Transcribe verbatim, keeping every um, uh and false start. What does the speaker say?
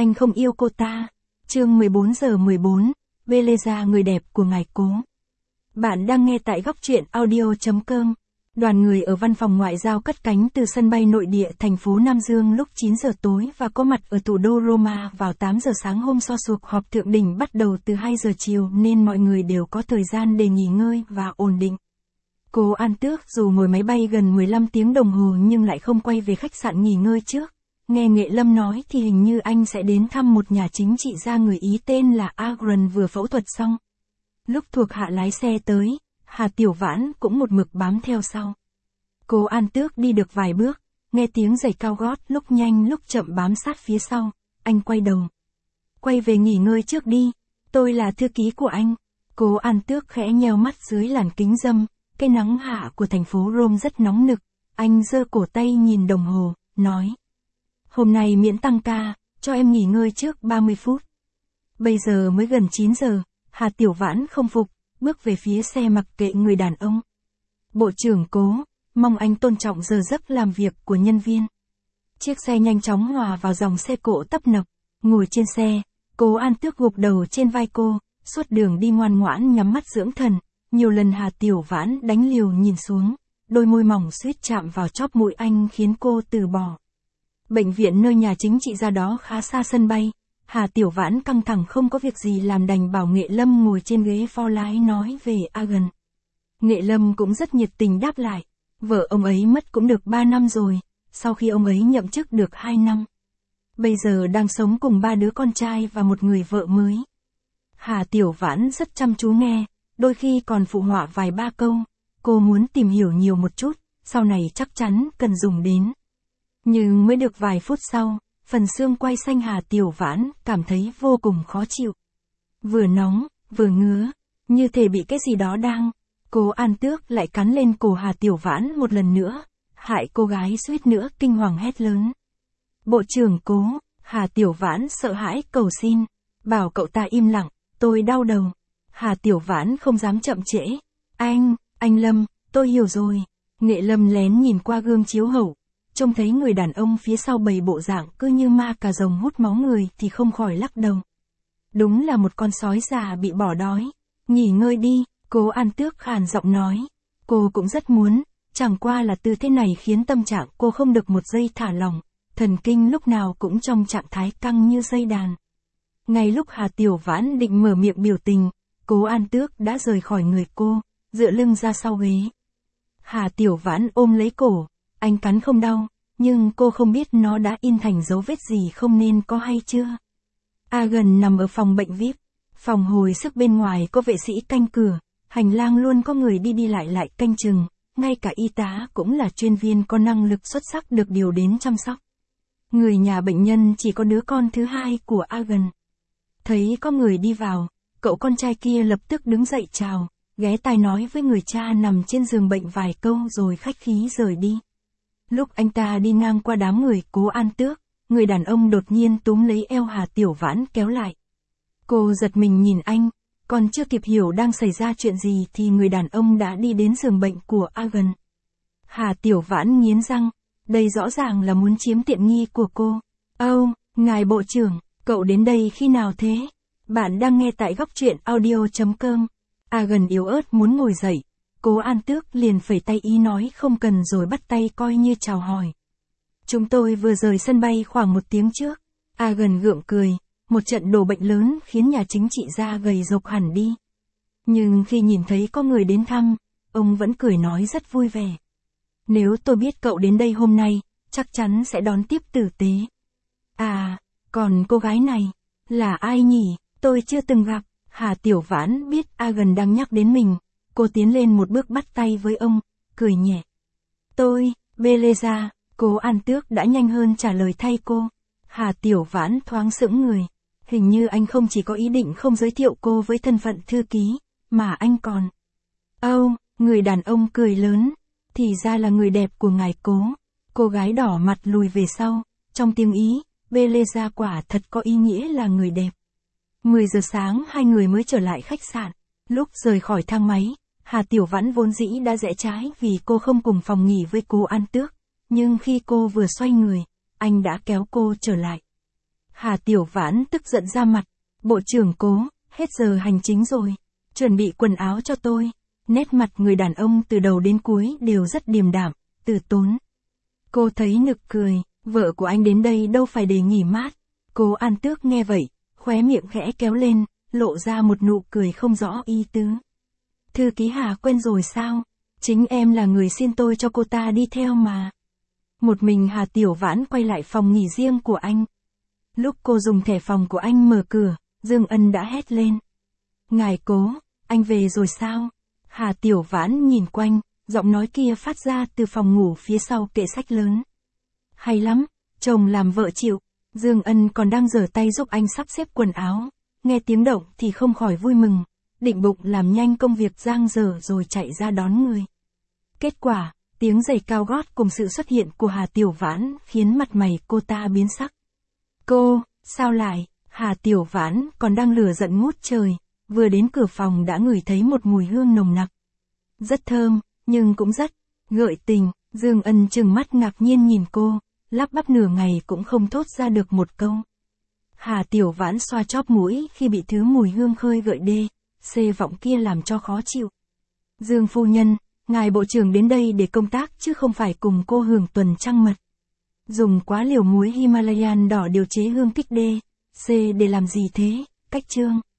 anh không yêu cô ta. Chương mười bốn giờ mười bốn, Beleza người đẹp của ngài Cố. Bạn đang nghe tại góc truyện audio chấm com. Đoàn người ở văn phòng ngoại giao cất cánh từ sân bay nội địa thành phố Nam Dương lúc chín giờ tối và có mặt ở thủ đô Roma vào tám giờ sáng hôm sau. Cuộc họp thượng đỉnh bắt đầu từ hai giờ chiều nên mọi người đều có thời gian để nghỉ ngơi và ổn định. Cố An Tước dù ngồi máy bay gần mười lăm tiếng đồng hồ nhưng lại không quay về khách sạn nghỉ ngơi trước. Nghe Nghệ Lâm nói thì hình như anh sẽ đến thăm một nhà chính trị gia người Ý tên là Agron vừa phẫu thuật xong. Lúc thuộc hạ lái xe tới, Hà Tiểu Vãn cũng một mực bám theo sau. Cố An Tước đi được vài bước, nghe tiếng giày cao gót lúc nhanh lúc chậm bám sát phía sau, anh quay đầu. Quay về nghỉ ngơi trước đi, tôi là thư ký của anh. Cố An Tước khẽ nheo mắt dưới làn kính râm, cái nắng hạ của thành phố Rome rất nóng nực, anh giơ cổ tay nhìn đồng hồ, nói. Hôm nay miễn tăng ca, cho em nghỉ ngơi trước ba mươi phút. Bây giờ mới gần chín giờ, Hà Tiểu Vãn không phục, bước về phía xe mặc kệ người đàn ông. Bộ trưởng Cố, mong anh tôn trọng giờ giấc làm việc của nhân viên. Chiếc xe nhanh chóng hòa vào dòng xe cộ tấp nập, ngồi trên xe, Cố An Tước gục đầu trên vai cô, suốt đường đi ngoan ngoãn nhắm mắt dưỡng thần, nhiều lần Hà Tiểu Vãn đánh liều nhìn xuống, đôi môi mỏng suýt chạm vào chóp mũi anh khiến cô từ bỏ. Bệnh viện nơi nhà chính trị gia đó khá xa sân bay, Hà Tiểu Vãn căng thẳng không có việc gì làm đành bảo Nghệ Lâm ngồi trên ghế phó lái nói về Agan. Nghệ Lâm cũng rất nhiệt tình đáp lại, vợ ông ấy mất cũng được ba năm rồi, sau khi ông ấy nhậm chức được hai năm. Bây giờ đang sống cùng ba đứa con trai và một người vợ mới. Hà Tiểu Vãn rất chăm chú nghe, đôi khi còn phụ họa vài ba câu, cô muốn tìm hiểu nhiều một chút, sau này chắc chắn cần dùng đến. Nhưng mới được vài phút sau, phần xương quai xanh Hà Tiểu Vãn cảm thấy vô cùng khó chịu. Vừa nóng, vừa ngứa, như thể bị cái gì đó đang. Cố An Tước lại cắn lên cổ Hà Tiểu Vãn một lần nữa, hại cô gái suýt nữa kinh hoàng hét lớn. Bộ trưởng Cố, Hà Tiểu Vãn sợ hãi cầu xin, bảo cậu ta im lặng, tôi đau đầu. Hà Tiểu Vãn không dám chậm trễ. Anh, anh Lâm, tôi hiểu rồi. Nghệ Lâm lén nhìn qua gương chiếu hậu, trông thấy người đàn ông phía sau bầy bộ dạng cứ như ma cà rồng hút máu người thì không khỏi lắc đầu. Đúng là một con sói già bị bỏ đói. Nghỉ ngơi đi, Cố An Tước khàn giọng nói. Cô cũng rất muốn, chẳng qua là tư thế này khiến tâm trạng cô không được một giây thả lỏng, thần kinh lúc nào cũng trong trạng thái căng như dây đàn. Ngay lúc Hà Tiểu Vãn định mở miệng biểu tình, Cố An Tước đã rời khỏi người cô, dựa lưng ra sau ghế. Hà Tiểu Vãn ôm lấy cổ, anh cắn không đau, nhưng cô không biết nó đã in thành dấu vết gì không nên có hay chưa. Agan nằm ở phòng bệnh vi ai pi, phòng hồi sức bên ngoài có vệ sĩ canh cửa, hành lang luôn có người đi đi lại lại canh chừng, ngay cả y tá cũng là chuyên viên có năng lực xuất sắc được điều đến chăm sóc. Người nhà bệnh nhân chỉ có đứa con thứ hai của Agan. Thấy có người đi vào, cậu con trai kia lập tức đứng dậy chào, ghé tai nói với người cha nằm trên giường bệnh vài câu rồi khách khí rời đi. Lúc anh ta đi ngang qua đám người Cố An Tước, người đàn ông đột nhiên túm lấy eo Hà Tiểu Vãn kéo lại. Cô giật mình nhìn anh, còn chưa kịp hiểu đang xảy ra chuyện gì thì người đàn ông đã đi đến giường bệnh của Agan. Hà Tiểu Vãn nghiến răng, đây rõ ràng là muốn chiếm tiện nghi của cô. Âu, oh, ngài bộ trưởng, cậu đến đây khi nào thế? Bạn đang nghe tại góc truyện audio chấm com. Agan yếu ớt muốn ngồi dậy. Cố An Tước liền phẩy tay ý nói không cần rồi bắt tay coi như chào hỏi. Chúng tôi vừa rời sân bay khoảng một tiếng trước. Agan gượng cười, một trận đổ bệnh lớn khiến nhà chính trị gia gầy rộc hẳn đi. Nhưng khi nhìn thấy có người đến thăm, ông vẫn cười nói rất vui vẻ. Nếu tôi biết cậu đến đây hôm nay, chắc chắn sẽ đón tiếp tử tế. À, còn cô gái này, là ai nhỉ, tôi chưa từng gặp. Hà Tiểu Vãn biết Agan đang nhắc đến mình. Cô tiến lên một bước bắt tay với ông, cười nhẹ. Tôi, Beleza. Cố An Tước đã nhanh hơn trả lời thay cô. Hà Tiểu Vãn thoáng sững người. Hình như anh không chỉ có ý định không giới thiệu cô với thân phận thư ký, mà anh còn. Âu, oh, người đàn ông cười lớn. Thì ra là người đẹp của ngài Cố. Cô gái đỏ mặt lùi về sau, trong tiếng Ý, Beleza quả thật có ý nghĩa là người đẹp. mười giờ sáng hai người mới trở lại khách sạn. Lúc rời khỏi thang máy, Hà Tiểu Vãn vốn dĩ đã rẽ trái vì cô không cùng phòng nghỉ với Cố An Tước. Nhưng khi cô vừa xoay người, anh đã kéo cô trở lại. Hà Tiểu Vãn tức giận ra mặt. Bộ trưởng Cố, hết giờ hành chính rồi. Chuẩn bị quần áo cho tôi. Nét mặt người đàn ông từ đầu đến cuối đều rất điềm đạm, từ tốn. Cô thấy nực cười, vợ của anh đến đây đâu phải để nghỉ mát. Cố An Tước nghe vậy, khóe miệng khẽ kéo lên, lộ ra một nụ cười không rõ ý tứ. Thư ký Hà quên rồi sao? Chính em là người xin tôi cho cô ta đi theo mà. Một mình Hà Tiểu Vãn quay lại phòng nghỉ riêng của anh. Lúc cô dùng thẻ phòng của anh mở cửa, Dương Ân đã hét lên. Ngài Cố, anh về rồi sao? Hà Tiểu Vãn nhìn quanh, giọng nói kia phát ra từ phòng ngủ phía sau kệ sách lớn. Hay lắm, chồng làm vợ chịu. Dương Ân còn đang giở tay giúp anh sắp xếp quần áo, nghe tiếng động thì không khỏi vui mừng, định bụng làm nhanh công việc giang dở rồi chạy ra đón người. Kết quả, tiếng giày cao gót cùng sự xuất hiện của Hà Tiểu Vãn khiến mặt mày cô ta biến sắc. Cô, sao lại? Hà Tiểu Vãn còn đang lửa giận ngút trời, vừa đến cửa phòng đã ngửi thấy một mùi hương nồng nặc. Rất thơm, nhưng cũng rất gợi tình. Dương Ân trừng mắt ngạc nhiên nhìn cô, lắp bắp nửa ngày cũng không thốt ra được một câu. Hà Tiểu Vãn xoa chóp mũi khi bị thứ mùi hương khơi gợi đê, xê vọng kia làm cho khó chịu. Dương phu nhân, ngài bộ trưởng đến đây để công tác chứ không phải cùng cô hưởng tuần trăng mật. Dùng quá liều muối Himalayan đỏ điều chế hương kích D, C để làm gì thế? Cách chương.